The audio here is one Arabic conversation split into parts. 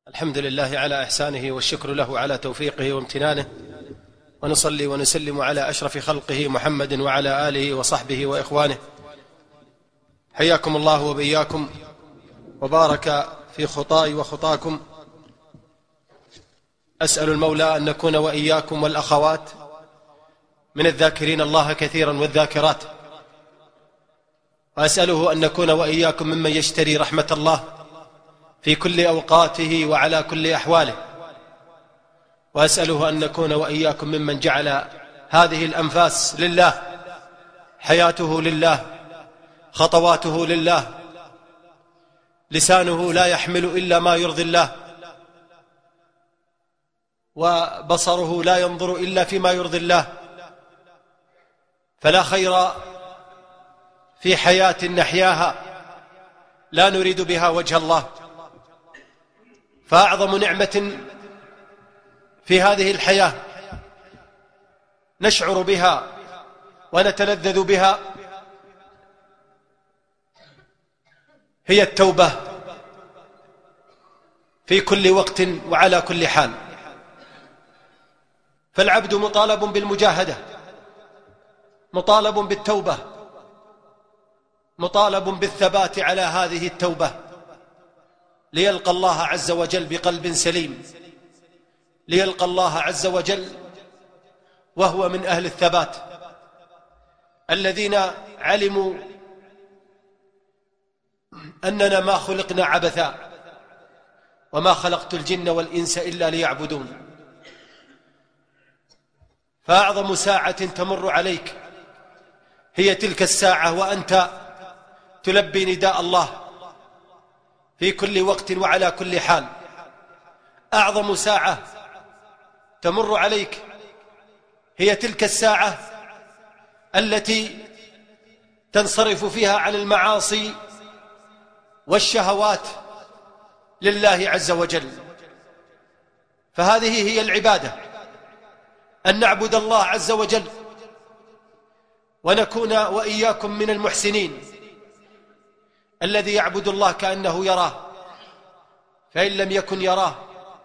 الحمد لله على إحسانه والشكر له على توفيقه وامتنانه، ونصلي ونسلم على أشرف خلقه محمد وعلى آله وصحبه وإخوانه. حياكم الله وبإياكم وبارك في خطاي وخطاكم. أسأل المولى أن نكون وإياكم والأخوات من الذاكرين الله كثيرا والذاكرات، وأسأله أن نكون وإياكم ممن يشتري رحمة الله في كل أوقاته وعلى كل أحواله، وأسأله أن نكون وإياكم ممن جعل هذه الأنفاس لله، حياته لله، خطواته لله، لسانه لا يحمل إلا ما يرضي الله، وبصره لا ينظر إلا فيما يرضي الله. فلا خير في حياة نحياها لا نريد بها وجه الله، فأعظم نعمة في هذه الحياة نشعر بها ونتلذذ بها هي التوبة في كل وقت وعلى كل حال. فالعبد مطالب بالمجاهدة، مطالب بالتوبة، مطالب بالثبات على هذه التوبة ليلقى الله عز وجل بقلب سليم، ليلقى الله عز وجل وهو من أهل الثبات الذين علموا أننا ما خلقنا عبثا وما خلقت الجن والإنس إلا ليعبدون. فأعظم ساعة تمر عليك هي تلك الساعة وأنت تلبي نداء الله في كل وقت وعلى كل حال. أعظم ساعة تمر عليك هي تلك الساعة التي تنصرف فيها عن المعاصي والشهوات لله عز وجل. فهذه هي العبادة، أن نعبد الله عز وجل ونكون وإياكم من المحسنين، الذي يعبد الله كأنه يراه، فإن لم يكن يراه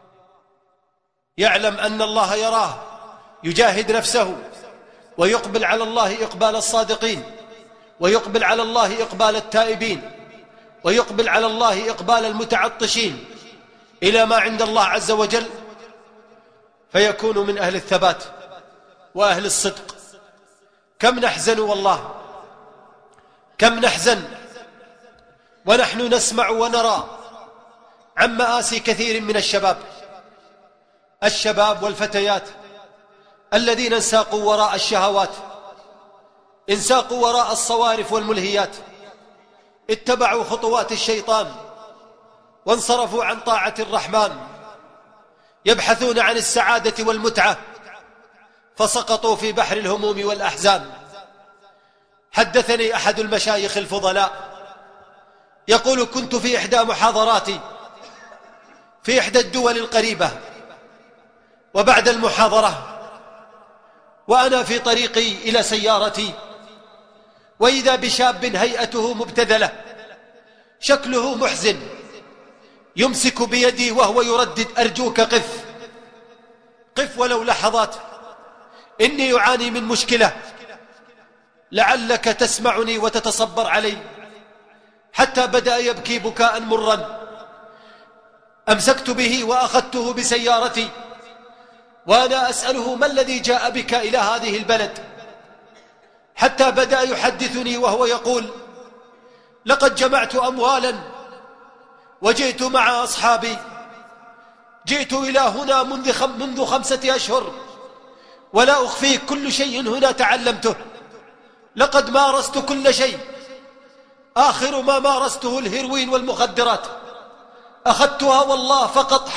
يعلم أن الله يراه، يجاهد نفسه ويقبل على الله إقبال الصادقين، ويقبل على الله إقبال التائبين، ويقبل على الله إقبال المتعطشين إلى ما عند الله عز وجل، فيكون من أهل الثبات وأهل الصدق. كم نحزن والله، كم نحزن ونحن نسمع ونرى عن مآسي كثير من الشباب والفتيات الذين انساقوا وراء الشهوات، انساقوا وراء الصوارف والملهيات، اتبعوا خطوات الشيطان وانصرفوا عن طاعة الرحمن، يبحثون عن السعادة والمتعة فسقطوا في بحر الهموم والأحزان. حدثني أحد المشايخ الفضلاء يقول: كنت في إحدى محاضراتي في إحدى الدول القريبة، وبعد المحاضرة وأنا في طريقي إلى سيارتي، وإذا بشاب هيئته مبتذلة، شكله محزن، يمسك بيدي وهو يردد: أرجوك قف، قف ولو لحظات، إني أعاني من مشكلة، لعلك تسمعني وتتصبر علي. حتى بدأ يبكي بكاء مرا، أمسكت به وأخذته بسيارتي وأنا أسأله: ما الذي جاء بك إلى هذه البلد؟ حتى بدأ يحدثني وهو يقول: لقد جمعت أموالا وجئت مع أصحابي، جئت إلى هنا منذ 5 أشهر، ولا أخفيك كل شيء هنا تعلمته، لقد مارست كل شيء، آخر ما مارسته الهيروين والمخدرات، أخذتها والله فقط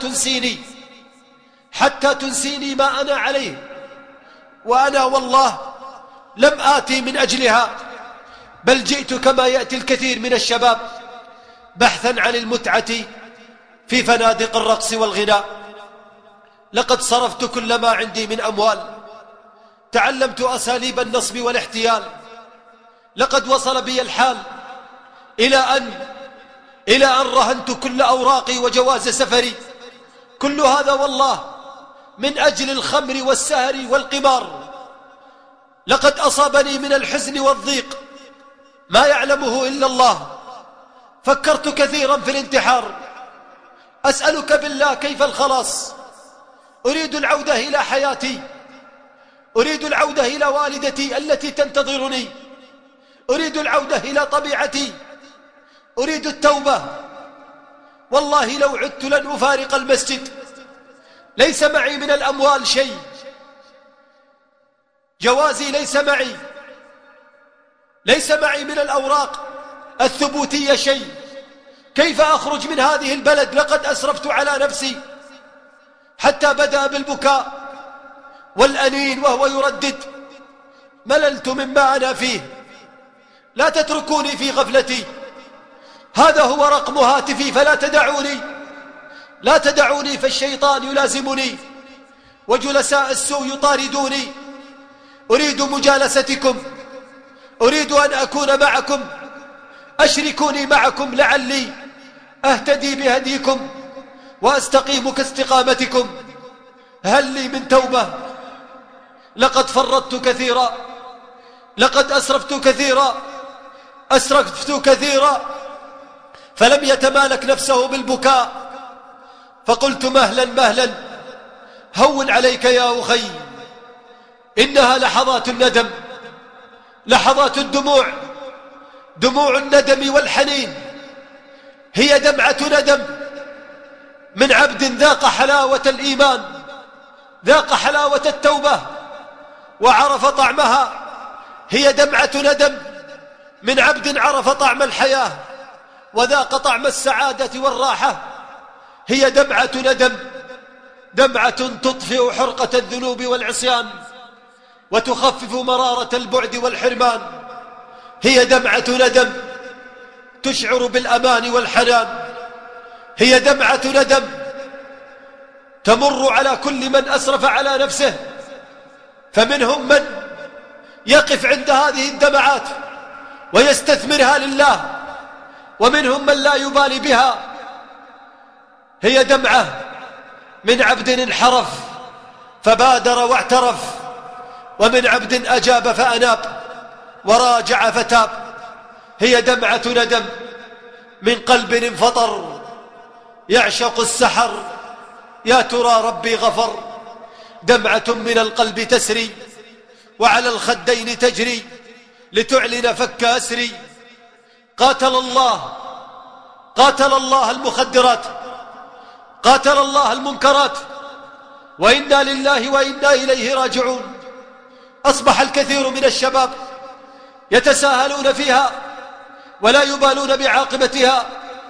حتى تنسيني ما أنا عليه، وأنا والله لم آتي من أجلها، بل جئت كما يأتي الكثير من الشباب بحثا عن المتعة في فنادق الرقص والغناء. لقد صرفت كل ما عندي من أموال، تعلمت أساليب النصب والاحتيال، لقد وصل بي الحال إلى أن إلى أن رهنت كل أوراقي وجواز سفري. كل هذا والله من أجل الخمر والسهر والقمار. لقد أصابني من الحزن والضيق ما يعلمه إلا الله. فكرت كثيرا في الانتحار. أسألك بالله كيف الخلاص؟ أريد العودة إلى حياتي، أريد العودة إلى والدتي التي تنتظرني، أريد العودة إلى طبيعتي، أريد التوبة. والله لو عدت لن أفارق المسجد. ليس معي من الأموال شيء، جوازي ليس معي، ليس معي من الأوراق الثبوتية شيء. كيف أخرج من هذه البلد؟ لقد أسرفت على نفسي. حتى بدأ بالبكاء والأنين وهو يردد: مللت مما أنا فيه، لا تتركوني في غفلتي. هذا هو رقم هاتفي فلا تدعوني، لا تدعوني فالشيطان يلازمني وجلساء السوء يطاردوني. أريد مجالستكم، أريد أن أكون معكم، أشركوني معكم لعلي أهتدي بهديكم وأستقيم كاستقامتكم. هل لي من توبة؟ لقد فرطت كثيرا، لقد أسرفت كثيرا، أسرفت كثيرا. فلم يتمالك نفسه بالبكاء، فقلت: مهلا مهلا، هون عليك يا أخي، إنها لحظات الندم، لحظات الدموع، دموع الندم والحنين. هي دمعة ندم من عبد ذاق حلاوة الإيمان، ذاق حلاوة التوبة وعرف طعمها. هي دمعة ندم من عبد عرف طعم الحياة وذاق طعم السعادة والراحة. هي دمعة ندم، دمعة تطفئ حرقة الذنوب والعصيان وتخفف مرارة البعد والحرمان. هي دمعة ندم تشعر بالأمان والحنان. هي دمعة ندم تمر على كل من أسرف على نفسه، فمنهم من يقف عند هذه الدمعات ويستثمرها لله، ومنهم من لا يبالي بها. هي دمعة من عبد انحرف فبادر واعترف، ومن عبد أجاب فأناب وراجع فتاب. هي دمعة ندم من قلب انفطر يعشق السحر، يا ترى ربي غفر. دمعة من القلب تسري وعلى الخدين تجري لتعلن فك أسري. قاتل الله، قاتل الله المخدرات، قاتل الله المنكرات، وإنا لله وإنا إليه راجعون. أصبح الكثير من الشباب يتساهلون فيها ولا يبالون بعاقبتها.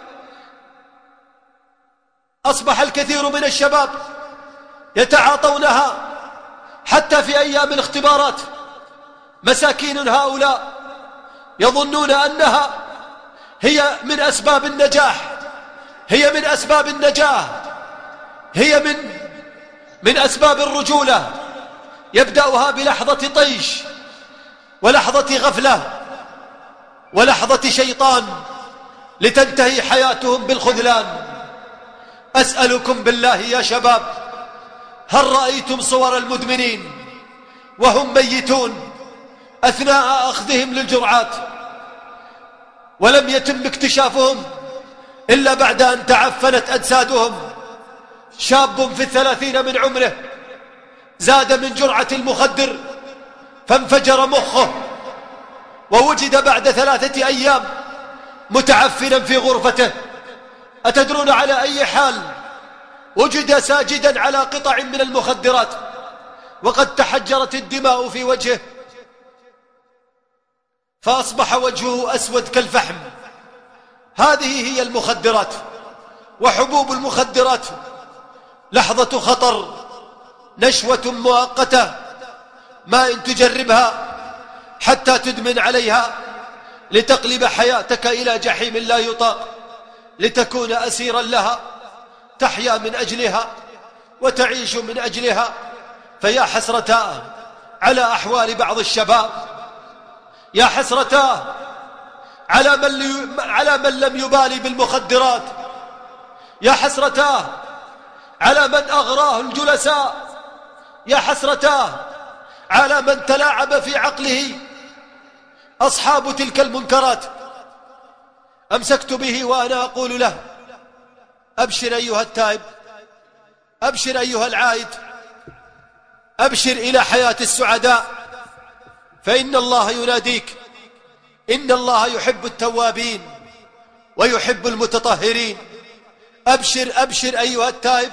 أصبح الكثير من الشباب يتعاطونها حتى في أيام الاختبارات. مساكين هؤلاء يظنون أنها هي من أسباب النجاح، هي من أسباب النجاة، هي من أسباب الرجولة. يبدأها بلحظة طيش ولحظة غفلة ولحظة شيطان لتنتهي حياتهم بالخذلان. أسألكم بالله يا شباب، هل رأيتم صور المدمنين وهم ميتون أثناء أخذهم للجرعات ولم يتم اكتشافهم إلا بعد أن تعفنت أجسادهم؟ شاب في 30 من عمره زاد من جرعة المخدر فانفجر مخه، ووجد بعد 3 أيام متعفنا في غرفته. أتدرون على أي حال؟ وجد ساجدا على قطع من المخدرات وقد تحجرت الدماء في وجهه، فأصبح وجهه أسود كالفحم. هذه هي المخدرات وحبوب المخدرات. لحظة خطر، نشوة مؤقتة، ما إن تجربها حتى تدمن عليها لتقلب حياتك إلى جحيم لا يطاق، لتكون أسيرا لها، تحيا من أجلها وتعيش من أجلها. فيا حسرتاه على أحوال بعض الشباب، يا حسرتاه على من لم يبالي بالمخدرات، يا حسرتاه على من أغراه الجلساء، يا حسرتاه على من تلاعب في عقله أصحاب تلك المنكرات. أمسكت به وأنا أقول له: أبشر أيها التائب، أبشر أيها العائد، أبشر إلى حياة السعداء، فإن الله يناديك. إن الله يحب التوابين ويحب المتطهرين. أبشر أبشر أيها التائب،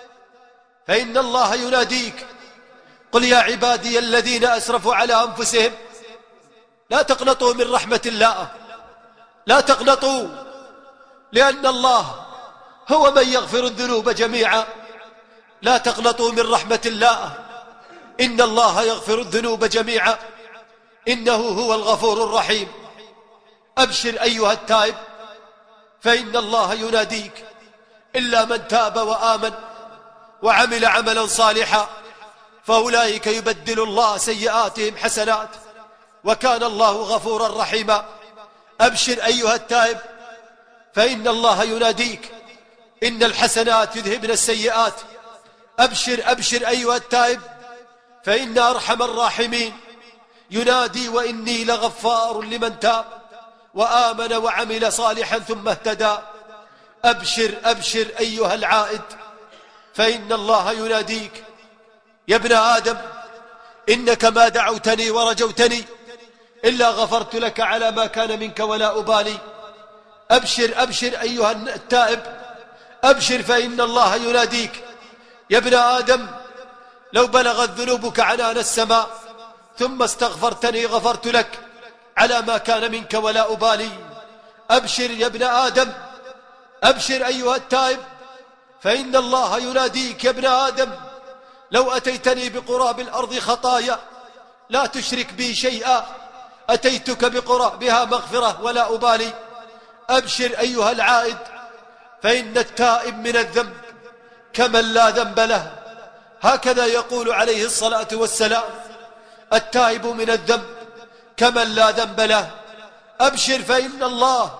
فإن الله يناديك. قل يا عبادي الذين أسرفوا على أنفسهم لا تقنطوا من رحمة الله، لا تقنطوا، لأن الله هو من يغفر الذنوب جميعا. لا تقنطوا من رحمة الله، إن الله يغفر الذنوب جميعا، إنه هو الغفور الرحيم. أبشر أيها التائب، فإن الله يناديك. إلا من تاب وآمن وعمل عملا صالحا فأولئك يبدل الله سيئاتهم حسنات وكان الله غفورا رحيما. أبشر أيها التائب، فإن الله يناديك. إن الحسنات يذهبن السيئات. أبشر أبشر أيها التائب، فإن أرحم الراحمين ينادي: وإني لغفار لمن تاب وآمن وعمل صالحا ثم اهتدى. أبشر أبشر أيها العائد، فإن الله يناديك. يا ابن آدم، إنك ما دعوتني ورجوتني إلا غفرت لك على ما كان منك ولا أبالي. أبشر أبشر أيها التائب، أبشر، فإن الله يناديك. يا ابن آدم، لو بلغت ذنوبك عنان السماء ثم استغفرتني غفرت لك على ما كان منك ولا أبالي. أبشر يا ابن آدم، أبشر أيها التائب، فإن الله يناديك. يا ابن آدم، لو أتيتني بقراب الأرض خطايا لا تشرك بي شيئا أتيتك بقرابها مغفرة ولا أبالي. أبشر أيها العائد، فإن التائب من الذنب كمن لا ذنب له. هكذا يقول عليه الصلاة والسلام: التائب من الذنب كمن لا ذنب له. أبشر، فإن الله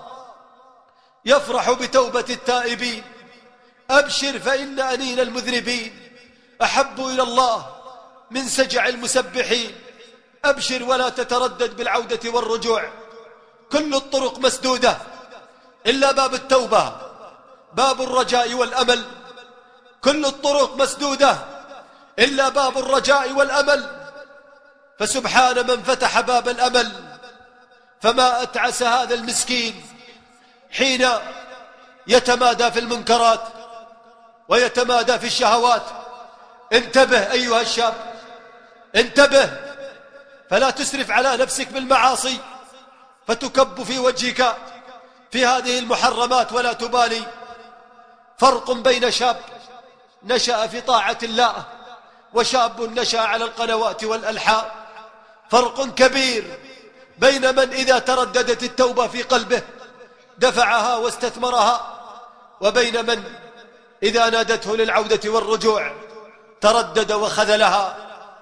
يفرح بتوبة التائبين. أبشر، فإن أنين المذنبين أحب إلى الله من سجع المسبحين. أبشر ولا تتردد بالعودة والرجوع، كل الطرق مسدودة إلا باب التوبة، باب الرجاء والأمل. كل الطرق مسدودة إلا باب الرجاء والأمل. فسبحان من فتح باب الأمل. فما أتعس هذا المسكين حين يتمادى في المنكرات ويتمادى في الشهوات. انتبه أيها الشاب، انتبه، فلا تسرف على نفسك بالمعاصي فتكب في وجهك في هذه المحرمات ولا تبالي. فرق بين شاب نشأ في طاعة الله وشاب نشأ على القنوات والألحان. فرق كبير بين من إذا ترددت التوبة في قلبه دفعها واستثمرها، وبين من إذا نادته للعودة والرجوع تردد وخذلها.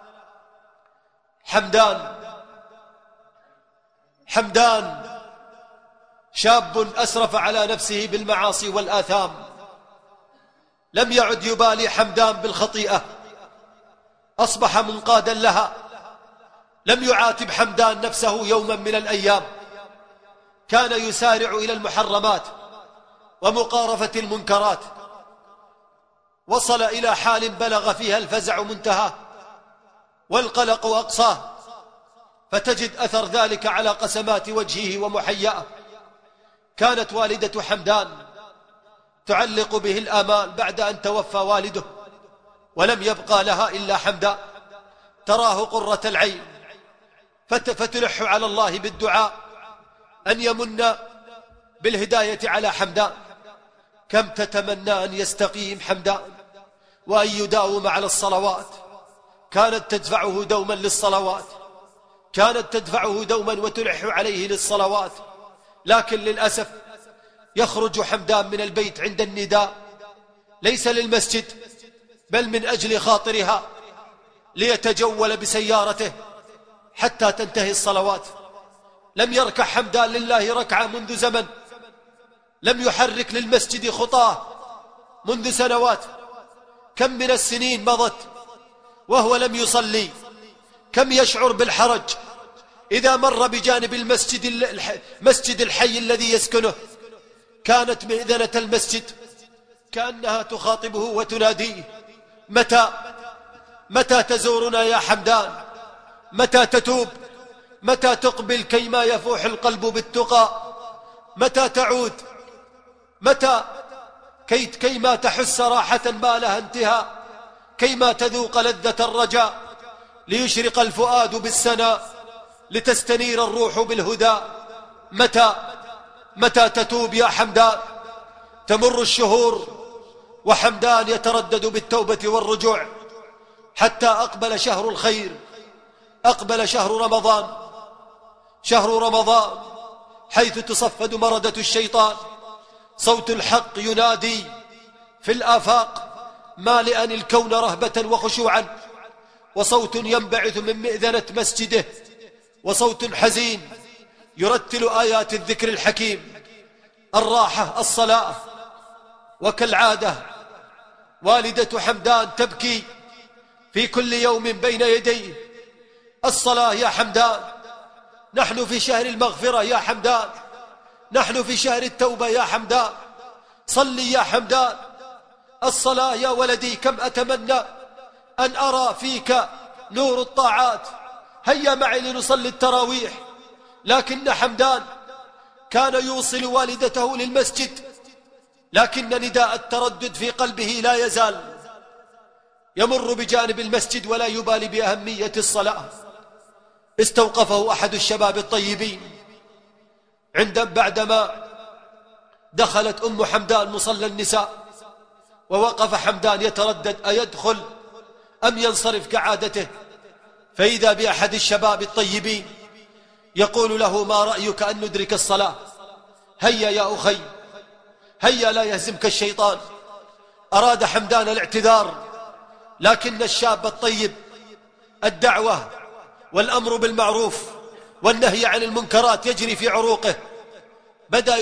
حمدان شاب أسرف على نفسه بالمعاصي والآثام. لم يعد يبالي حمدان بالخطيئة، أصبح منقادا لها. لم يعاتب حمدان نفسه يوما من الأيام، كان يسارع إلى المحرمات ومقارفة المنكرات. وصل إلى حال بلغ فيها الفزع منتهاه والقلق أقصاه، فتجد أثر ذلك على قسمات وجهه ومحياه. كانت والدة حمدان تعلق به الآمال بعد أن توفى والده، ولم يبقى لها إلا حمدان تراه قرة العين، فتلح على الله بالدعاء أن يمن بالهداية على حمدان. كم تتمنى أن يستقيم حمدان وأن يداوم على الصلوات. كانت تدفعه دوما للصلوات، كانت تدفعه دوما وتلح عليه للصلوات، لكن للأسف يخرج حمدان من البيت عند النداء ليس للمسجد بل من أجل خاطرها، ليتجول بسيارته حتى تنتهي الصلوات. لم يركع حمدان لله ركعة منذ زمن، لم يحرك للمسجد خطاه منذ سنوات. كم من السنين مضت وهو لم يصلي. كم يشعر بالحرج إذا مر بجانب مسجد الحي الذي يسكنه. كانت مئذنة المسجد كأنها تخاطبه وتناديه: متى تزورنا يا حمدان؟ متى تتوب؟ متى تقبل كيما يفوح القلب بالتقى؟ متى تعود؟ متى كيما تحس راحة ما لها انتهاء، كيما تذوق لذة الرجاء، ليشرق الفؤاد بالسناء، لتستنير الروح بالهدى. متى تتوب يا حمدان؟ تمر الشهور وحمدان يتردد بالتوبة والرجوع، حتى أقبل شهر الخير، أقبل شهر رمضان حيث تصفد مردة الشيطان. صوت الحق ينادي في الآفاق مالئا الكون رهبة وخشوعا، وصوت ينبعث من مئذنة مسجده، وصوت حزين يرتل آيات الذكر الحكيم. الراحة الصلاة. وكالعادة والدة حمدان تبكي في كل يوم بين يديه: الصلاة يا حمدان، نحن في شهر المغفرة يا حمدان، نحن في شهر التوبة يا حمدان، صلي يا حمدان. الصلاة يا ولدي، كم أتمنى أن أرى فيك نور الطاعات، هيا معي لنصلي التراويح. لكن حمدان كان يوصل والدته للمسجد، لكن نداء التردد في قلبه لا يزال. يمر بجانب المسجد ولا يبالي بأهمية الصلاة. استوقفه أحد الشباب الطيبين بعدما دخلت أم حمدان مصلى النساء، ووقف حمدان يتردد أيدخل أم ينصرف كعادته، فإذا بأحد الشباب الطيبين يقول له: ما رأيك أن ندرك الصلاة؟ هيا يا أخي، هيا لا يهزمك الشيطان. أراد حمدان الاعتذار، لكن الشاب الطيب الدعوة والأمر بالمعروف والنهي عن المنكرات يجري في عروقه. بدأ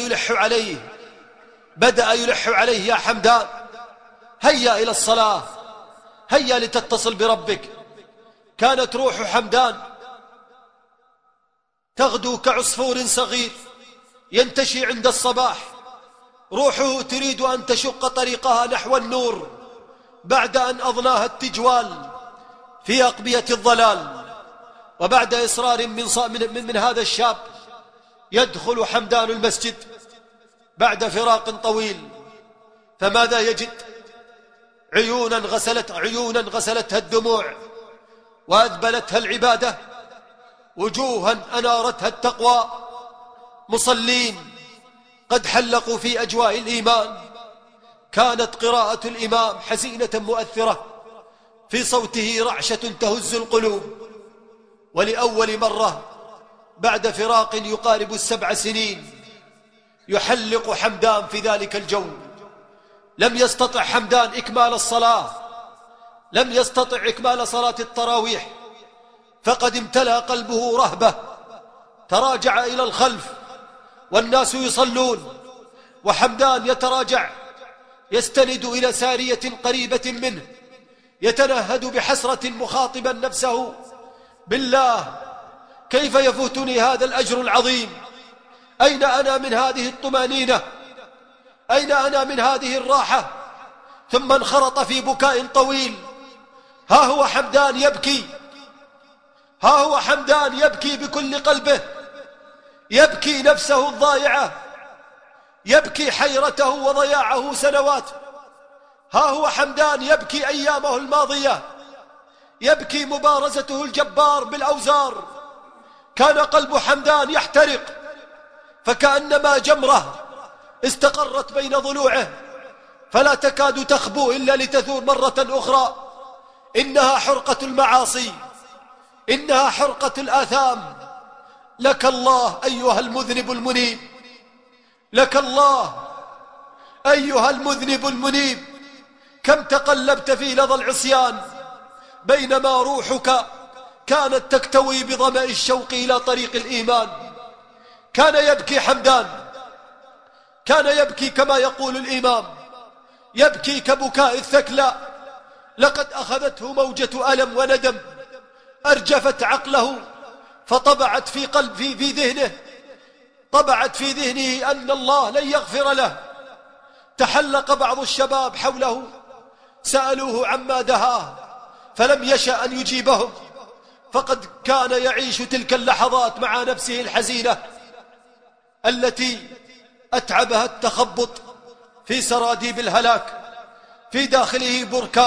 يلح عليه: يا حمدان، هيا إلى الصلاة، هيا لتتصل بربك. كانت روح حمدان تغدو كعصفور صغير ينتشي عند الصباح. روحه تريد أن تشق طريقها نحو النور بعد أن أضناها التجوال في أقبية الضلال. وبعد إصرار من هذا الشاب يدخل حمدان المسجد بعد فراق طويل، فماذا يجد؟ عيونا غسلتها الدموع وأذبلتها العبادة، وجوها أنارتها التقوى، مصلين قد حلقوا في أجواء الإيمان. كانت قراءة الإمام حزينة مؤثرة، في صوته رعشة تهز القلوب. ولأول مرة بعد فراق يقارب 7 سنين يحلق حمدان في ذلك الجو. لم يستطع حمدان إكمال الصلاة، لم يستطع إكمال صلاة التراويح، فقد امتلأ قلبه رهبة. تراجع إلى الخلف والناس يصلون، وحمدان يتراجع يستند إلى سارية قريبة منه، يتنهد بحسرة مخاطبا نفسه: بالله، كيف يفوتني هذا الأجر العظيم؟ أين أنا من هذه الطمانينة؟ أين أنا من هذه الراحة؟ ثم انخرط في بكاء طويل. ها هو حمدان يبكي، ها هو حمدان يبكي بكل قلبه، يبكي نفسه الضائعة، يبكي حيرته وضياعه سنوات. ها هو حمدان يبكي أيامه الماضية، يبكي مبارزته الجبار بالأوزار. كان قلب حمدان يحترق، فكأنما جمرة استقرت بين ضلوعه، فلا تكاد تخبو إلا لتثور مرة أخرى. إنها حرقة المعاصي، إنها حرقة الآثام. لك الله أيها المذنب المنيب، لك الله أيها المذنب المنيب. كم تقلبت في لظى العصيان بينما روحك كانت تكتوي بظمأ الشوق إلى طريق الإيمان. كان يبكي حمدان، كان يبكي كما يقول الإمام، يبكي كبكاء الثكلى. لقد أخذته موجة ألم وندم أرجفت عقله، فطبعت في ذهنه، طبعت في ذهنه أن الله لن يغفر له. تحلق بعض الشباب حوله سألوه عما دهاه فلم يشأ أن يجيبهم، فقد كان يعيش تلك اللحظات مع نفسه الحزينة التي أتعبها التخبط في سراديب الهلاك. في داخله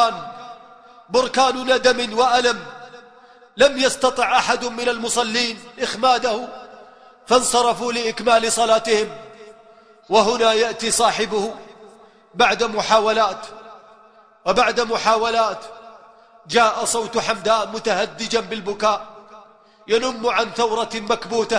بركان ندم وألم. لم يستطع أحد من المصلين إخماده، فانصرفوا لإكمال صلاتهم. وهنا يأتي صاحبه بعد محاولات جاء صوت حمدان متهدجا بالبكاء ينم عن ثورة مكبوتة: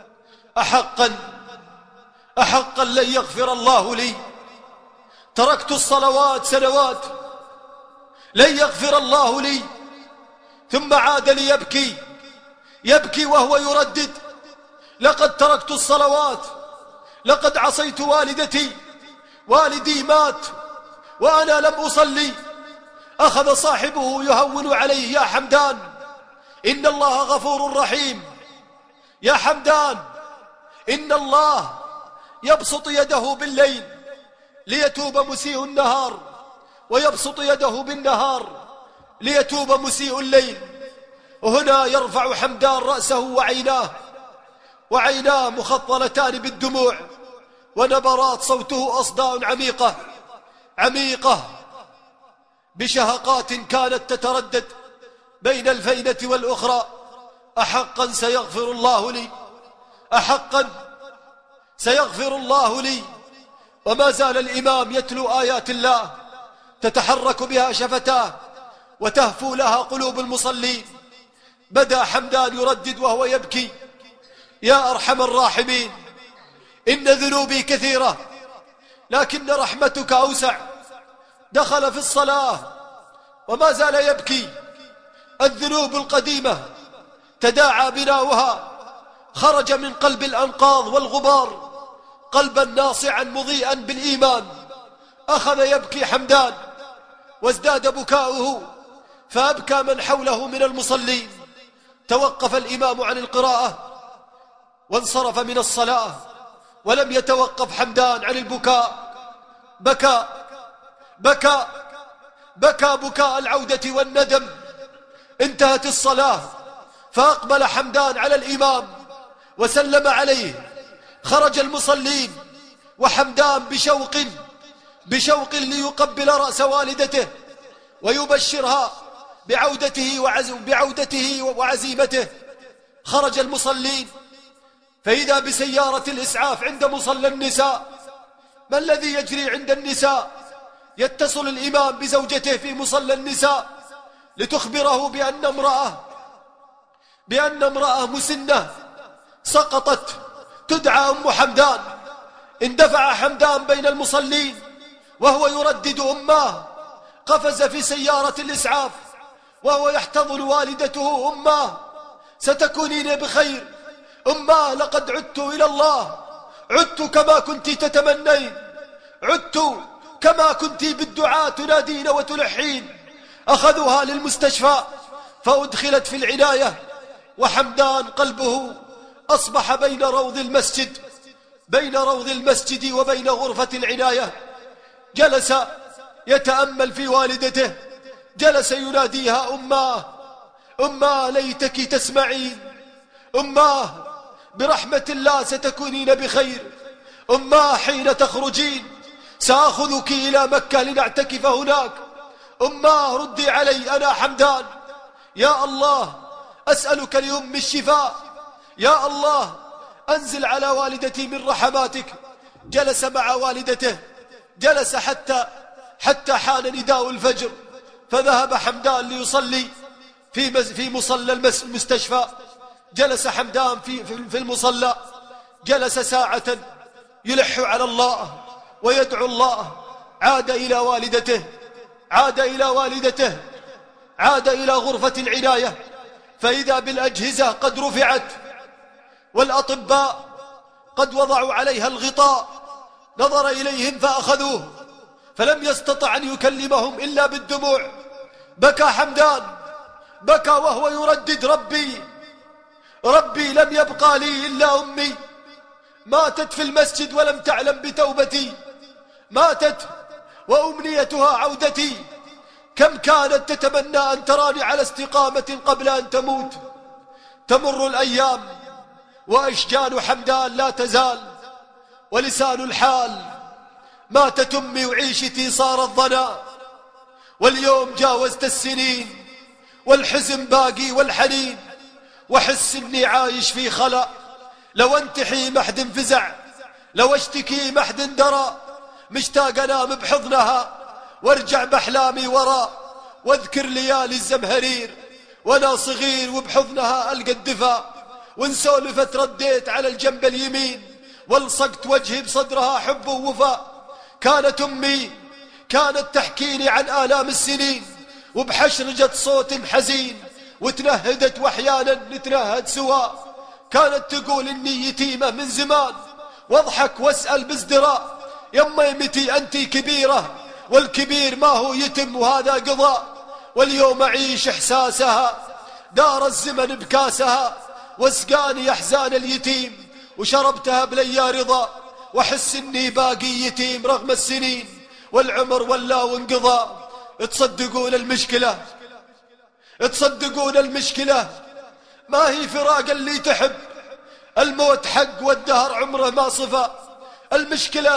أحقا لن يغفر الله لي، تركت الصلوات سنوات، لن يغفر الله لي. ثم عاد ليبكي، يبكي وهو يردد: لقد تركت الصلوات، لقد عصيت والدتي، والدي مات وأنا لم أصلي. أخذ صاحبه يهون عليه: يا حمدان إن الله غفور رحيم، يا حمدان إن الله يبسط يده بالليل ليتوب مسيء النهار، ويبسط يده بالنهار ليتوب مسيء الليل. وهنا يرفع حمدان رأسه وعيناه مخطلتان بالدموع، ونبرات صوته أصداء عميقة بشهقات كانت تتردد بين الفينة والأخرى: أحقا سيغفر الله لي، أحقا سيغفر الله لي. وما زال الإمام يتلو آيات الله تتحرك بها شفتاه وتهفو لها قلوب المصلين. بدأ حمدان يردد وهو يبكي: يا أرحم الراحمين، إن ذنوبي كثيرة لكن رحمتك أوسع. دخل في الصلاة وما زال يبكي. الذنوب القديمة تداعى بناؤها، خرج من قلب الأنقاض والغبار قلبا ناصعا مضيئا بالإيمان. أخذ يبكي حمدان وازداد بكاؤه، فأبكى من حوله من المصلين. توقف الإمام عن القراءة وانصرف من الصلاة، ولم يتوقف حمدان عن البكاء. بكى بكاء العودة والندم. انتهت الصلاة، فأقبل حمدان على الإمام وسلم عليه. خرج المصلين وحمدان بشوق ليقبل رأس والدته ويبشرها بعودته وعزيمته. خرج المصلين فإذا بسيارة الإسعاف عند مصلى النساء. ما الذي يجري عند النساء؟ يتصل الإمام بزوجته في مصلى النساء لتخبره بأن امرأة مسنة سقطت تدعى أم حمدان. اندفع حمدان بين المصلين وهو يردد أماه. قفز في سيارة الإسعاف وهو يحتضن والدته: أماه ستكونين بخير، أماه لقد عدت إلى الله، عدت كما كنت تتمنين، عدت كما كنت بالدعاء تنادين وتلحين. أخذوها للمستشفى فأدخلت في العناية، وحمدان قلبه أصبح بين روض المسجد وبين غرفة العناية. جلس يتأمل في والدته، جلس يناديها: أماه ليتك تسمعين، أماه برحمة الله ستكونين بخير، أماه حين تخرجين سأخذك إلى مكة لنعتكف هناك، أماه ردي علي أنا حمدان، يا الله أسألك لأم الشفاء، يا الله أنزل على والدتي من رحماتك. جلس مع والدته، جلس حتى حان نداء الفجر، فذهب حمدان ليصلي في مصلى المستشفى. جلس حمدان في المصلى، جلس ساعة يلح على الله ويدعو الله. عاد إلى غرفة العناية، فإذا بالأجهزة قد رفعت والأطباء قد وضعوا عليها الغطاء، نظر إليهم فأخذوه، فلم يستطع أن يكلمهم إلا بالدموع. بكى حمدان، بكى وهو يردد: ربي ربي لم يبقى لي إلا أمي، ماتت في المسجد ولم تعلم بتوبتي، ماتت وأمنيتها عودتي، كم كانت تتمنى أن تراني على استقامة قبل أن تموت. تمر الأيام وأشجان حمدان لا تزال، ولسان الحال: ماتت أمي وعيشتي صارت ضنا، واليوم جاوزت السنين والحزن باقي والحنين، وحس إني عايش في خلا، لو انتحي ما حد انفزع، لو اشتكي ما حد درى، مشتاق انام بحضنها وارجع باحلامي ورا، واذكر ليالي الزمهرير وانا صغير وبحضنها القى الدفا، ونسولف ترديت على الجنب اليمين والصقت وجهي بصدرها حب ووفا. كانت امي كانت تحكيني عن آلام السنين وبحشرجة صوت حزين، وتنهدت واحيانا نتنهد سوا. كانت تقول اني يتيمة من زمان، واضحك واسأل بازدراء: يما متي انتي كبيرة والكبير ما هو يتم وهذا قضاء. واليوم اعيش احساسها، دار الزمن بكاسها، واسقاني احزان اليتيم وشربتها بليا رضا، واحس اني باقي يتيم رغم السنين والعمر ولا وانقضى. تصدقون المشكلة ما هي فراق اللي تحب، الموت حق والدهر عمره ما صفى. المشكلة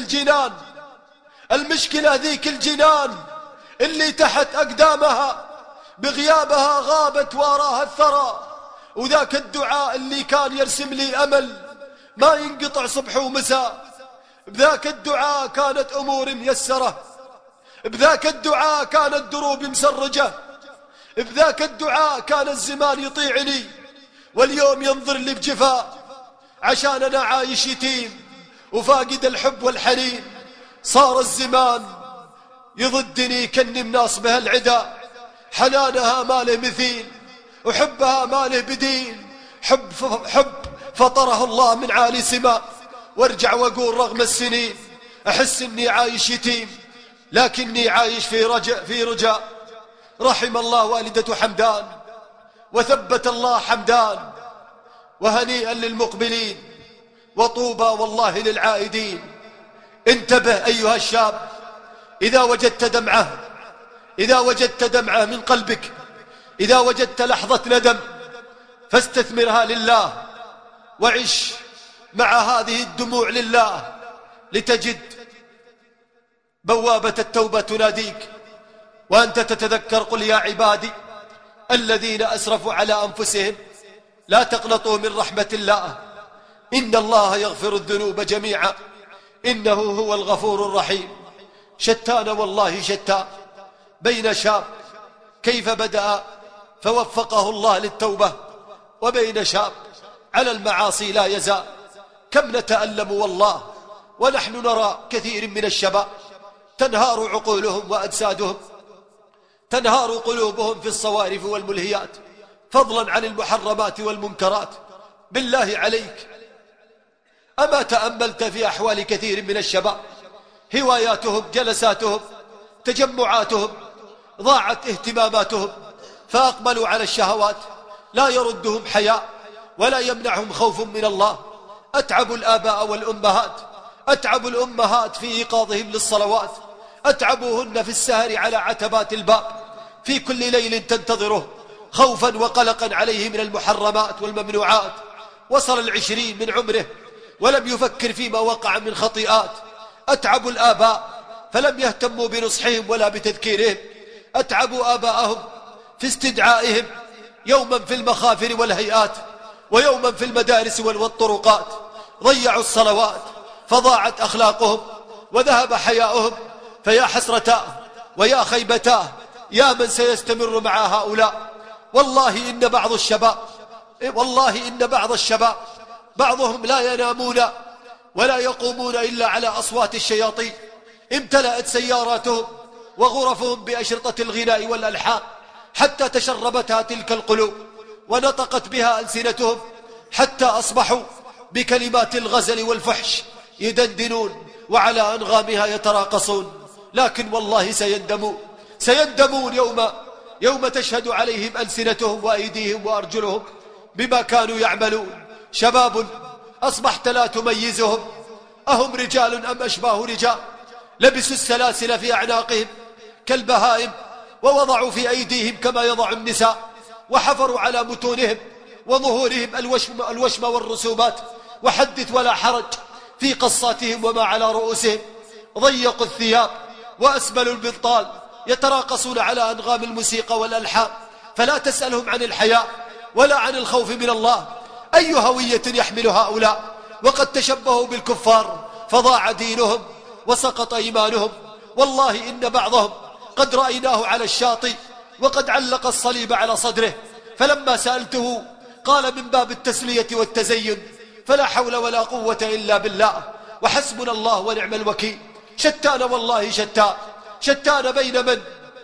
ذيك الجنان اللي تحت أقدامها، بغيابها غابت واراها الثرى. وذاك الدعاء اللي كان يرسم لي أمل ما ينقطع صبح ومساء، بذاك الدعاء كانت أمور ميسرة، بذاك الدعاء كانت دروب مسرجة، بذاك الدعاء كان الزمان يطيعني واليوم ينظر لي بجفاء، عشان أنا عايش يتيم وفاقد الحب والحنين. صار الزمان يضدني كني مناصبها العدا، حنانها ما له مثيل وحبها ما له بديل، حب فطره الله من عالي سماء. وارجع واقول رغم السنين احس اني عايش يتيم، لكني عايش في رجاء. رحم الله والدة حمدان وثبت الله حمدان، وهنيئا للمقبلين وطوبى والله للعائدين. انتبه أيها الشاب، إذا وجدت دمعة من قلبك، إذا وجدت لحظة ندم فاستثمرها لله، وعش مع هذه الدموع لله، لتجد بوابة التوبة تناديك وأنت تتذكر: قل يا عبادي الذين أسرفوا على أنفسهم لا تقنطوا من رحمة الله، إن الله يغفر الذنوب جميعا إنه هو الغفور الرحيم. شتان والله شتان بين شاب كيف بدأ فوفقه الله للتوبة، وبين شاب على المعاصي لا يزال. كم نتألم والله ونحن نرى كثير من الشباب تنهار عقولهم وأجسادهم، تنهار قلوبهم في الصوارف والملهيات، فضلا عن المحرمات والمنكرات. بالله عليك، أما تأملت في أحوال كثير من الشباب؟ هواياتهم، جلساتهم، تجمعاتهم، ضاعت اهتماماتهم فأقبلوا على الشهوات، لا يردهم حياء ولا يمنعهم خوف من الله. أتعب الآباء والأمهات، أتعب الأمهات في إيقاظهم للصلوات، أتعبوهن في السهر على عتبات الباب في كل ليل تنتظره خوفا وقلقا عليه من المحرمات والممنوعات. وصل 20 من عمره ولم يفكر فيما وقع من خطيئات. أتعب الآباء فلم يهتموا بنصحهم ولا بتذكيرهم، أتعبوا آباءهم في استدعائهم يوما في المخافر والهيئات ويوما في المدارس والطرقات. ضيعوا الصلوات فضاعت أخلاقهم وذهب حياؤهم. فيا حسرتاه ويا خيبتاه يا من سيستمر مع هؤلاء. والله إن بعض الشباب بعضهم لا ينامون ولا يقومون إلا على أصوات الشياطين. امتلأت سياراتهم وغرفهم بأشرطة الغناء والألحان حتى تشربتها تلك القلوب ونطقت بها ألسنتهم، حتى أصبحوا بكلمات الغزل والفحش يدندنون وعلى أنغامها يتراقصون، لكن والله سيندمون يوم تشهد عليهم ألسنتهم وأيديهم وأرجلهم بما كانوا يعملون. شباب أصبحت لا تميزهم، أهم رجال أم أشباه رجال؟ لبسوا السلاسل في أعناقهم كالبهائم، ووضعوا في أيديهم كما يضع النساء، وحفروا على متونهم وظهورهم الوشم والرسومات، وحدث ولا حرج في قصاتهم وما على رؤوسهم. ضيقوا الثياب وأسبلوا البنطال، يتراقصون على أنغام الموسيقى والألحان، فلا تسألهم عن الحياء ولا عن الخوف من الله. أي هوية يحمل هؤلاء وقد تشبهوا بالكفار فضاع دينهم وسقط إيمانهم. والله إن بعضهم قد رأيناه على الشاطئ وقد علق الصليب على صدره، فلما سألته قال من باب التسلية والتزين: فلا حول ولا قوة إلا بالله، وحسبنا الله ونعم الوكيل. شتان والله شتان بين من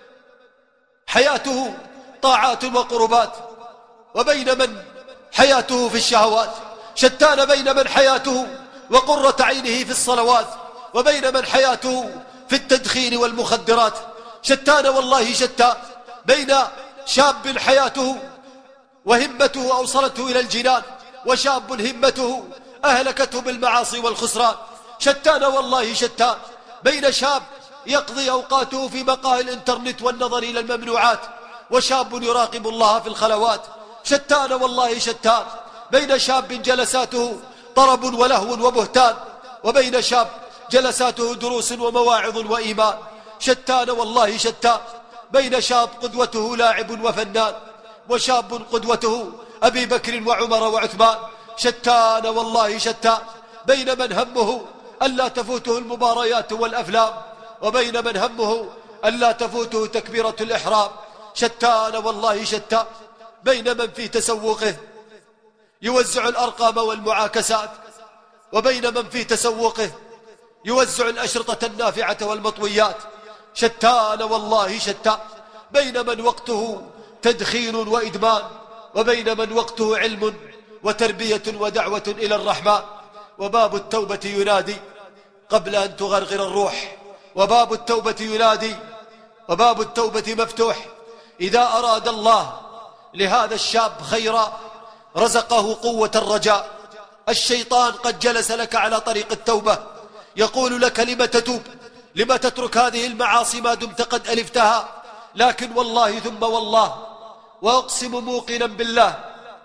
حياته طاعات وقربات وبين من حياته في الشهوات، شتان بين من حياته وقرة عينه في الصلوات وبين من حياته في التدخين والمخدرات. شتان والله شتان بين شاب حياته وهمته أوصلته إلى الجنان وشاب همته أهلكته بالمعاصي والخسران. شتان والله شتان بين شاب يقضي أوقاته في مقاهي الإنترنت والنظر إلى الممنوعات وشاب يراقب الله في الخلوات. شتان والله شتان بين شاب جلساته طرب ولهو وبهتان وبين شاب جلساته دروس ومواعظ وإيمان. شتان والله شتان بين شاب قدوته لاعب وفنان وشاب قدوته أبي بكر وعمر وعثمان. شتان والله شتان بين من همه ألا تفوته المباريات والأفلام وبين من همه ألا تفوته تكبيرة الإحرام. شتان والله شتان بين من في تسوقه يوزع الأرقام والمعاكسات وبين من في تسوقه يوزع الأشرطة النافعة والمطويات. شتان والله شتان بين من وقته تدخين وإدمان وبين من وقته علم وتربية ودعوة إلى الرحمن. وباب التوبة ينادي قبل أن تغرغر الروح، وباب التوبة ينادي وباب التوبة مفتوح. إذا أراد الله لهذا الشاب خيرا رزقه قوة الرجاء. الشيطان قد جلس لك على طريق التوبة يقول لك: لم تتوب؟ لم تترك هذه المعاصي ما دمت قد ألفتها؟ لكن والله ثم والله وأقسم موقنا بالله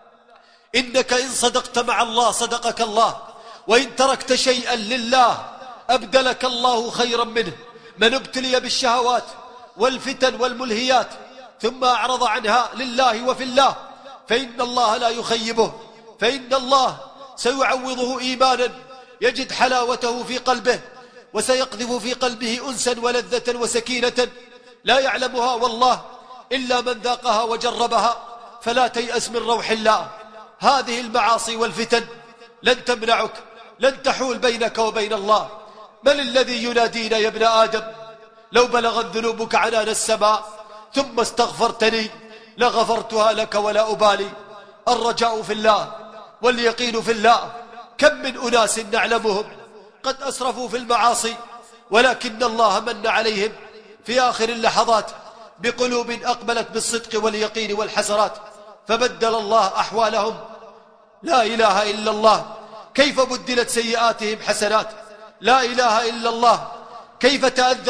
إنك إن صدقت مع الله صدقك الله، وإن تركت شيئا لله أبدلك الله خيرا منه. من ابتلي بالشهوات والفتن والملهيات ثم أعرض عنها لله وفي الله فإن الله لا يخيبه، فإن الله سيعوضه إيمانا يجد حلاوته في قلبه، وسيقذف في قلبه أنسا ولذة وسكينة لا يعلمها والله إلا من ذاقها وجربها. فلا تيأس من روح الله. هذه المعاصي والفتن لن تمنعك، لن تحول بينك وبين الله. من الذي ينادينا يا ابن آدم؟ لو بلغت ذنوبك عنان السماء ثم استغفرتني لغفرتها لك ولا أبالي. الرجاء في الله واليقين في الله. كم من أناس نعلمهم قد أسرفوا في المعاصي ولكن الله من عليهم في آخر اللحظات بقلوب أقبلت بالصدق واليقين والحسرات فبدل الله أحوالهم. لا إله إلا الله. كيف بدلت سيئاتهم حسنات؟ لا إله إلا الله. كيف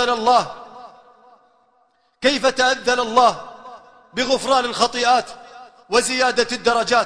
تأذن الله بغفران الخطيئات وزيادة الدرجات.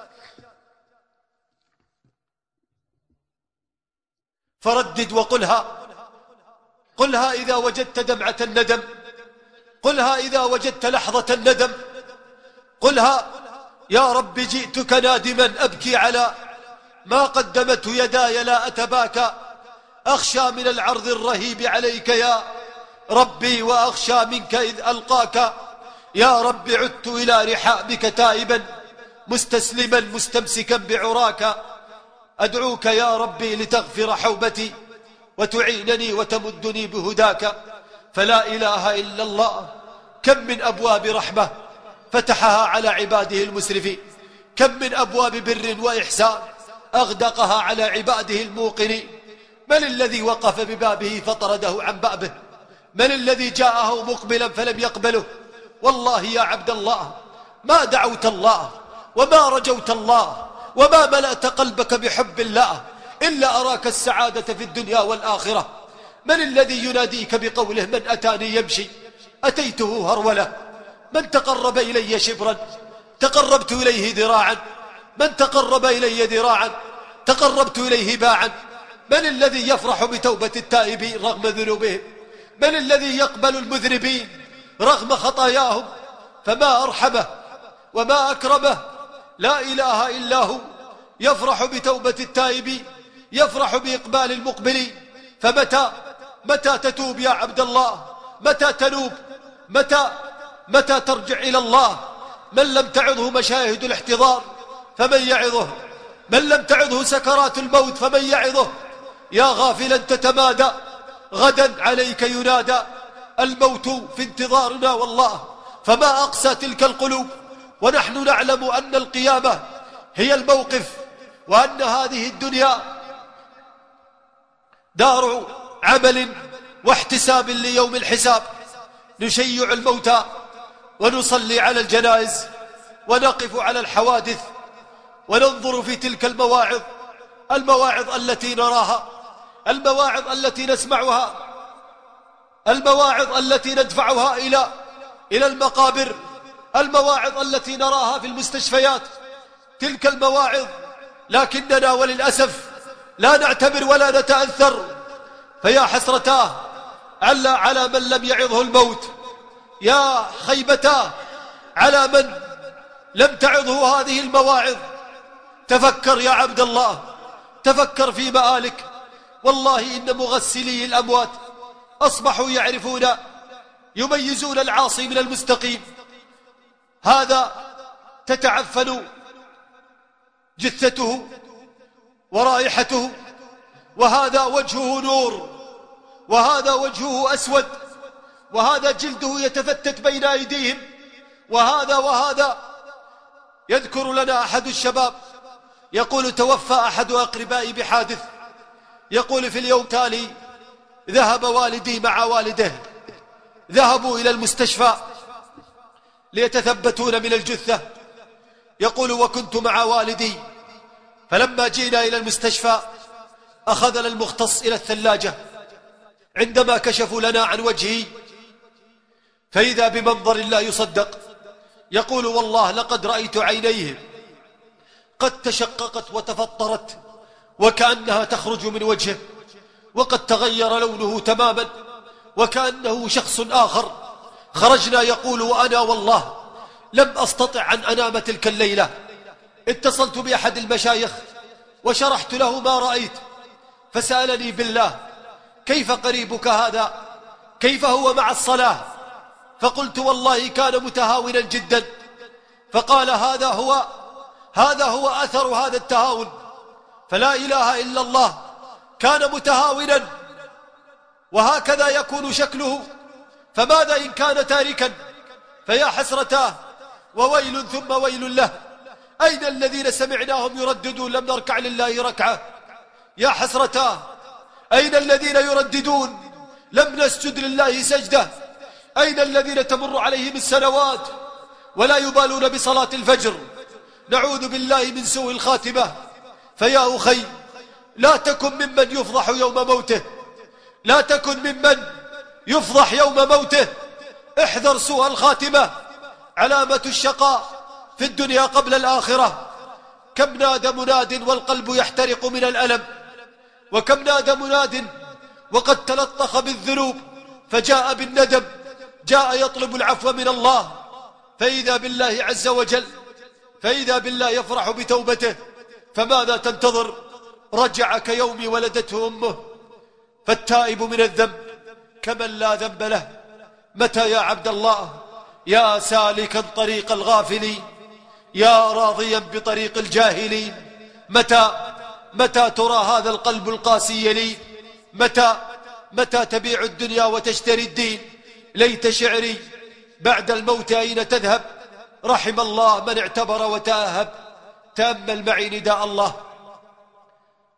فردد وقلها، قلها إذا وجدت دمعة الندم، قلها إذا وجدت لحظة الندم، قلها: يا رب جئتك نادما أبكي على ما قدمته يداي لا أتباكى، أخشى من العرض الرهيب عليك يا ربي وأخشى منك إذ ألقاك. يا رب عدت إلى رحابك تائبا مستسلما مستمسكا بعراك، أدعوك يا ربي لتغفر حوبتي وتعينني وتمدني بهداك. فلا إله إلا الله. كم من أبواب رحمة فتحها على عباده المسرفين، كم من أبواب بر وإحسان أغدقها على عباده الموقنين. من الذي وقف ببابه فطرده عن بابه؟ من الذي جاءه مقبلا فلم يقبله؟ والله يا عبد الله ما دعوت الله وما رجوت الله وما ملأت قلبك بحب الله إلا أراك السعادة في الدنيا والآخرة. من الذي يناديك بقوله من أتاني يمشي أتيته هرولة؟ من تقرب إلي شبرا تقربت إليه ذراعا، من تقرب إلي ذراعا تقربت إليه باعا. من الذي يفرح بتوبة التائبين رغم ذنوبهم؟ من الذي يقبل المذنبين رغم خطاياهم؟ فما أرحمه وما أكرمه، لا إله إلا هو. يفرح بتوبة التائبين، يفرح بإقبال المقبلين. متى تتوب يا عبد الله؟ متى تنوب؟ متى ترجع إلى الله؟ من لم تعظه مشاهد الاحتضار فمن يعظه؟ من لم تعظه سكرات الموت فمن يعظه؟ يا غافلا تتمادى، غدا عليك ينادى. الموت في انتظارنا والله، فما أقسى تلك القلوب. ونحن نعلم أن القيامة هي الموقف، وأن هذه الدنيا دار عمل واحتساب ليوم الحساب. نشيع الموتى ونصلي على الجنائز ونقف على الحوادث وننظر في تلك المواعظ التي نراها، المواعظ التي نسمعها، المواعظ التي ندفعها إلى المقابر، المواعظ التي نراها في المستشفيات. تلك المواعظ لكننا وللأسف لا نعتبر ولا نتأثر. فيا حسرتاه على من لم يعظه الموت، يا خيبتاه على من لم تعظه هذه المواعظ. تفكر يا عبد الله، تفكر في مآلك. والله إن مغسلي الأموات أصبحوا يعرفون يميزون العاصي من المستقيم. هذا تتعفن جثته ورائحته، وهذا وجهه نور، وهذا وجهه أسود، وهذا جلده يتفتت بين أيديهم، وهذا. يذكر لنا أحد الشباب يقول توفى أحد أقربائي بحادث، يقول في اليوم التالي ذهب والدي مع والده، ذهبوا إلى المستشفى ليتثبتون من الجثة. يقول وكنت مع والدي، فلما جئنا إلى المستشفى أخذنا المختص إلى الثلاجة. عندما كشفوا لنا عن وجهي فإذا بمنظر لا يصدق. يقول والله لقد رأيت عينيه قد تشققت وتفطرت وكأنها تخرج من وجهه، وقد تغير لونه تماما وكأنه شخص آخر. خرجنا يقول وأنا والله لم أستطع أن أنام تلك الليلة. اتصلت بأحد المشايخ وشرحت له ما رأيت، فسألني بالله كيف قريبك هذا، كيف هو مع الصلاة؟ فقلت والله كان متهاونا جدا. فقال هذا هو أثر هذا التهاون. فلا إله إلا الله، كان متهاونا وهكذا يكون شكله، فماذا إن كان تاركا؟ فيا حسرتاه وويل ثم ويل له. أين الذين سمعناهم يرددون لم نركع لله ركعة؟ يا حسرتاه أين الذين يرددون لم نسجد لله سجدة؟ أين الذين تمر عليهم السنوات ولا يبالون بصلاة الفجر؟ نعوذ بالله من سوء الخاتمة. فيا أخي لا تكن ممن يفضح يوم موته، لا تكن ممن يفضح يوم موته. احذر سوء الخاتمة، علامة الشقاء في الدنيا قبل الآخرة. كم نادى مناد والقلب يحترق من الألم، وكم نادى مناد وقد تلطخ بالذنوب فجاء بالندم، جاء يطلب العفو من الله، فإذا بالله عز وجل، فإذا بالله يفرح بتوبته. فماذا تنتظر؟ رجع كيوم ولدته أمه. فالتائب من الذنب كمن لا ذنب له. متى يا عبد الله يا سالكا طريق الغافلين، يا راضيا بطريق الجاهلين، متى ترى هذا القلب القاسي يلين؟ متى تبيع الدنيا وتشتري الدين؟ ليت شعري بعد الموت أين تذهب؟ رحم الله من اعتبر وتأهب. تأمل معي نداء الله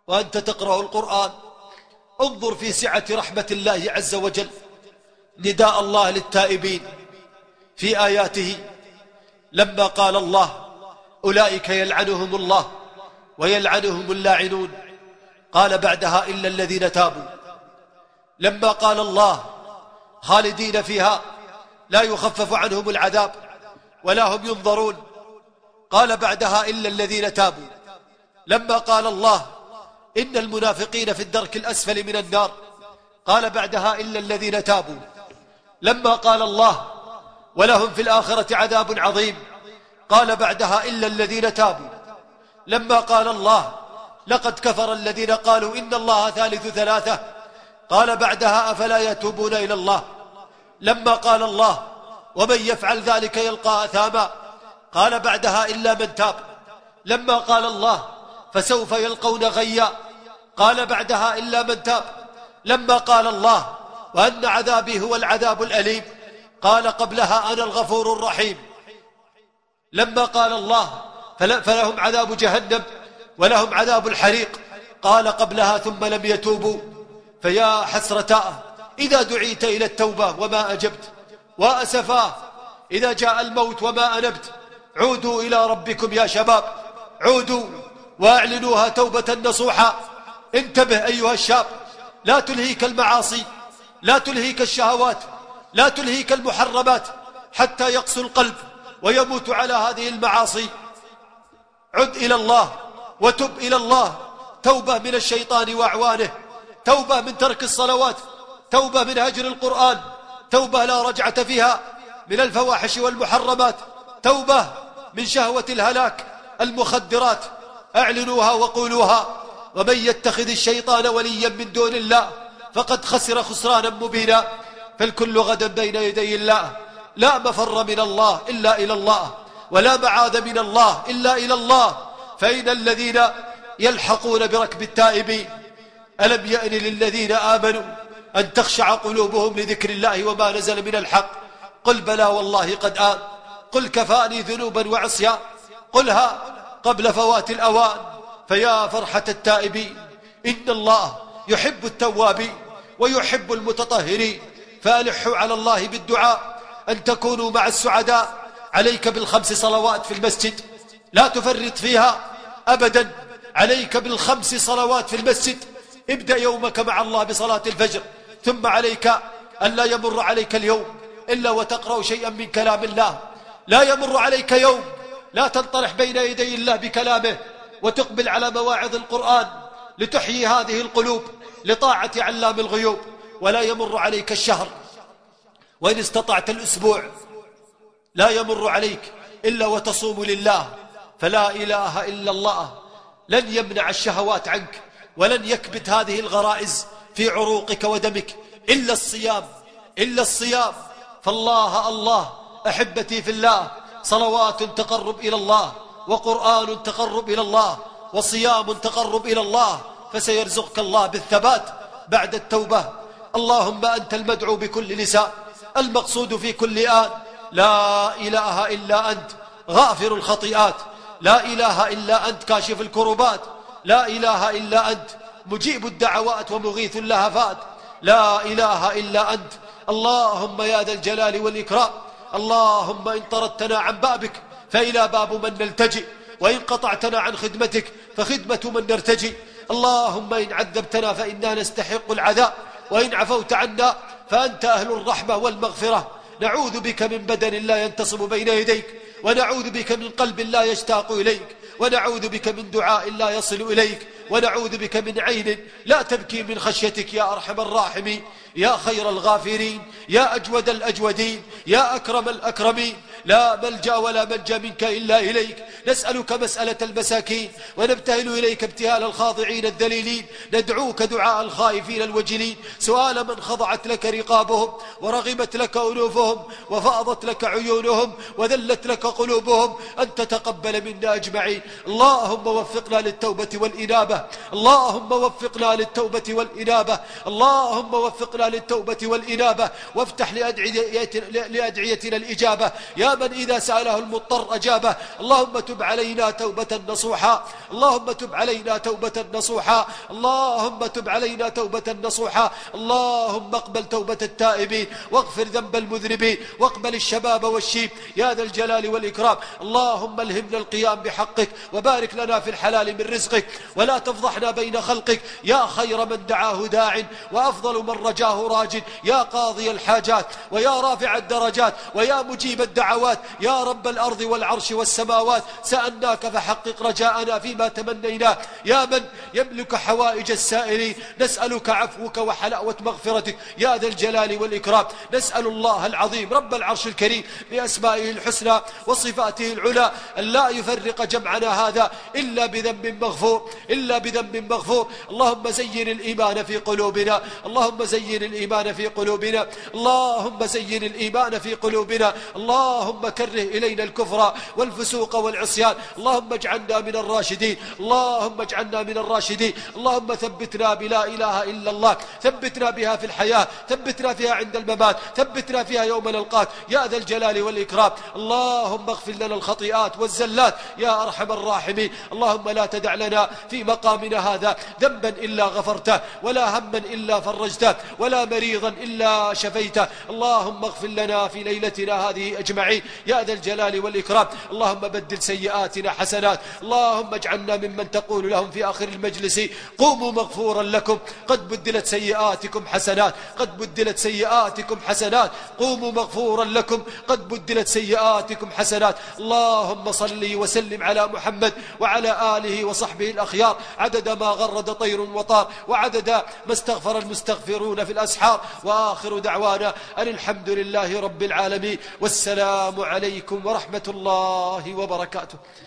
وأنت تقرأ القرآن انظر في سعة رحمة الله عز وجل نداء الله للتائبين في آياته لما قال الله أولئك يلعنهم الله ويلعنهم اللاعنون قال بعدها إلا الذين تابوا. لما قال الله خالدين فيها لا يخفف عنهم العذاب ولا هم ينظرون قال بعدها إلا الذين تابوا. لما قال الله إن المنافقين في الدرك الأسفل من النار قال بعدها إلا الذين تابوا. لما قال الله ولهم في الآخرة عذاب عظيم قال بعدها إلا الذين تابوا. لما قال الله لقد كفر الذين قالوا إن الله ثالث ثلاثة قال بعدها أفلا يتوبون إلى الله. لما قال الله ومن يفعل ذلك يلقى أثاما قال بعدها إلا من تاب. لما قال الله فسوف يلقون غيا قال بعدها إلا من تاب. لما قال الله وأن عذابي هو العذاب الأليم قال قبلها أنا الغفور الرحيم. لما قال الله فلهم عذاب جهنم ولهم عذاب الحريق قال قبلها ثم لم يتوبوا فيا حسرتاه إذا دعيت إلى التوبة وما أجبت وأسفاه إذا جاء الموت وما أنبت. عودوا إلى ربكم يا شباب، عودوا وأعلنوها توبة نصوحا. انتبه أيها الشاب، لا تلهيك المعاصي، لا تلهيك الشهوات، لا تلهيك المحرمات حتى يقسو القلب ويموت على هذه المعاصي. عد إلى الله وتب إلى الله توبة من الشيطان وأعوانه، توبة من ترك الصلوات، توبة من هجر القرآن، توبة لا رجعة فيها من الفواحش والمحرمات، توبة من شهوة الهلاك المخدرات. أعلنوها وقولوها. ومن يتخذ الشيطان وليا من دون الله فقد خسر خسرانا مبينا. فالكل غدا بين يدي الله، لا مفر من الله إلا إلى الله، ولا معاذ من الله إلا إلى الله. فإن الذين يلحقون بركب التائبين ألم يأن للذين آمنوا أن تخشع قلوبهم لذكر الله وما نزل من الحق. قل بلى والله قد آن، قل كفاني ذنوبا وعصيان، قلها قبل فوات الأوان. فيا فرحة التائبين إن الله يحب التوابين ويحب المتطهرين. فألحوا على الله بالدعاء أن تكونوا مع السعداء. عليك بالخمس صلوات في المسجد، لا تفرط فيها أبدا. عليك بالخمس صلوات في المسجد. ابدأ يومك مع الله بصلاة الفجر، ثم عليك أن لا يمر عليك اليوم إلا وتقرأ شيئا من كلام الله. لا يمر عليك يوم لا تنطرح بين يدي الله بكلامه وتقبل على مواعظ القرآن لتحيي هذه القلوب لطاعة علام الغيوب. ولا يمر عليك الشهر، وإن استطعت الأسبوع لا يمر عليك إلا وتصوم لله. فلا إله إلا الله لن يمنع الشهوات عنك، ولن يكبت هذه الغرائز في عروقك ودمك إلا الصيام، إلا الصيام. فالله الله أحبتي في الله، صلوات تقرب إلى الله، وقرآن تقرب إلى الله، وصيام تقرب إلى الله. فسيرزقك الله بالثبات بعد التوبة. اللهم أنت المدعو بكل لسان، المقصود في كل آن. لا إله إلا أنت غافر الخطيئات، لا إله إلا أنت كاشف الكربات، لا إله إلا أنت مجيب الدعوات ومغيث اللهفات، لا إله إلا أنت. اللهم يا ذا الجلال والإكرام، اللهم إن طردتنا عن بابك فإلى باب من نلتجئ، وإن قطعتنا عن خدمتك فخدمة من نرتجي. اللهم إن عذبتنا فإنا نستحق العذاب، وإن عفوت عنا فأنت أهل الرحمة والمغفرة. نعوذ بك من بدن لا ينتصب بين يديك، ونعوذ بك من قلب لا يشتاق إليك، ونعوذ بك من دعاء لا يصل إليك، ونعوذ بك من عين لا تبكي من خشيتك يا أرحم الراحمين، يا خير الغافرين، يا أجود الأجودين، يا أكرم الأكرمين. لا ملجأ ولا منجا منك إلا إليك. نسألك مسألة المساكين، ونبتهل إليك ابتهال الخاضعين الذليلين. ندعوك دعاء الخائفين الوجلين، سؤال من خضعت لك رقابهم، ورغمت لك أنوفهم، وفاضت لك عيونهم، وذلت لك قلوبهم، أن تتقبل منا أجمعين. اللهم وفقنا للتوبة والإنابة، اللهم وفقنا للتوبة والإنابة، اللهم وفقنا للتوبة والإنابة، وافتح لأدعيتنا الإجابة. يا من إذا سأله المضطر أجابه. اللهم تب تب علينا توبة نصوحا، اللهم تب علينا توبة نصوحا، اللهم تب علينا توبة نصوحا. اللهم اقبل توبة التائبين واغفر ذنب المذنبين واقبل الشباب والشيب يا ذا الجلال والإكرام. اللهم الهمنا القيام بحقك وبارك لنا في الحلال من رزقك ولا تفضحنا بين خلقك يا خير من دعاه داع وأفضل من رجاه راج، يا قاضي الحاجات ويا رافع الدرجات ويا مجيب الدعوات يا رب الأرض والعرش والسماوات. سألناك فحقق رجاءنا فيما تمنيناه يا من يملك حوائج السائلين. نسألك عفوك وحلاوة مغفرتك يا ذا الجلال والإكرام. نسأل الله العظيم رب العرش الكريم بأسمائه الحسنى وصفاته العلى أن لا يفرق جمعنا هذا إلا بذنب مغفور، إلا بذنب مغفور. اللهم زين الإيمان في قلوبنا، اللهم زين الإيمان في قلوبنا، اللهم زين الإيمان في قلوبنا. اللهم كره إلينا الكفر والفسوق والعصيان. اللهم اجعلنا من الراشدين، اللهم اجعلنا من الراشدين. اللهم ثبتنا بلا إله إلا الله، ثبتنا بها في الحياة، ثبتنا فيها عند الممات، ثبتنا فيها يوم نلقاك يا ذا الجلال والإكرام. اللهم اغفر لنا الخطيئات والزلات يا أرحم الراحمين. اللهم لا تدع لنا في مقامنا هذا ذنبا إلا غفرته ولا هما إلا فرجته ولا مريضا إلا شفيته. اللهم اغفر لنا في ليلتنا هذه أجمعين يا ذا الجلال والإكرام. اللهم بدل سيئاتنا حسنات، اللهم اجعلنا ممن تقول لهم في آخر المجلس قوموا مغفورا لكم قد بدلت سيئاتكم حسنات، قد بدلت سيئاتكم حسنات، قوموا مغفورا لكم قد بدلت سيئاتكم حسنات. اللهم صل وسلم على محمد وعلى آله وصحبه الأخيار عدد ما غرد طير وطار وعدد ما استغفر المستغفرون في الأسحار. وآخر دعوانا أن الحمد لله رب العالمين والسلام عليكم ورحمة الله وبركاته.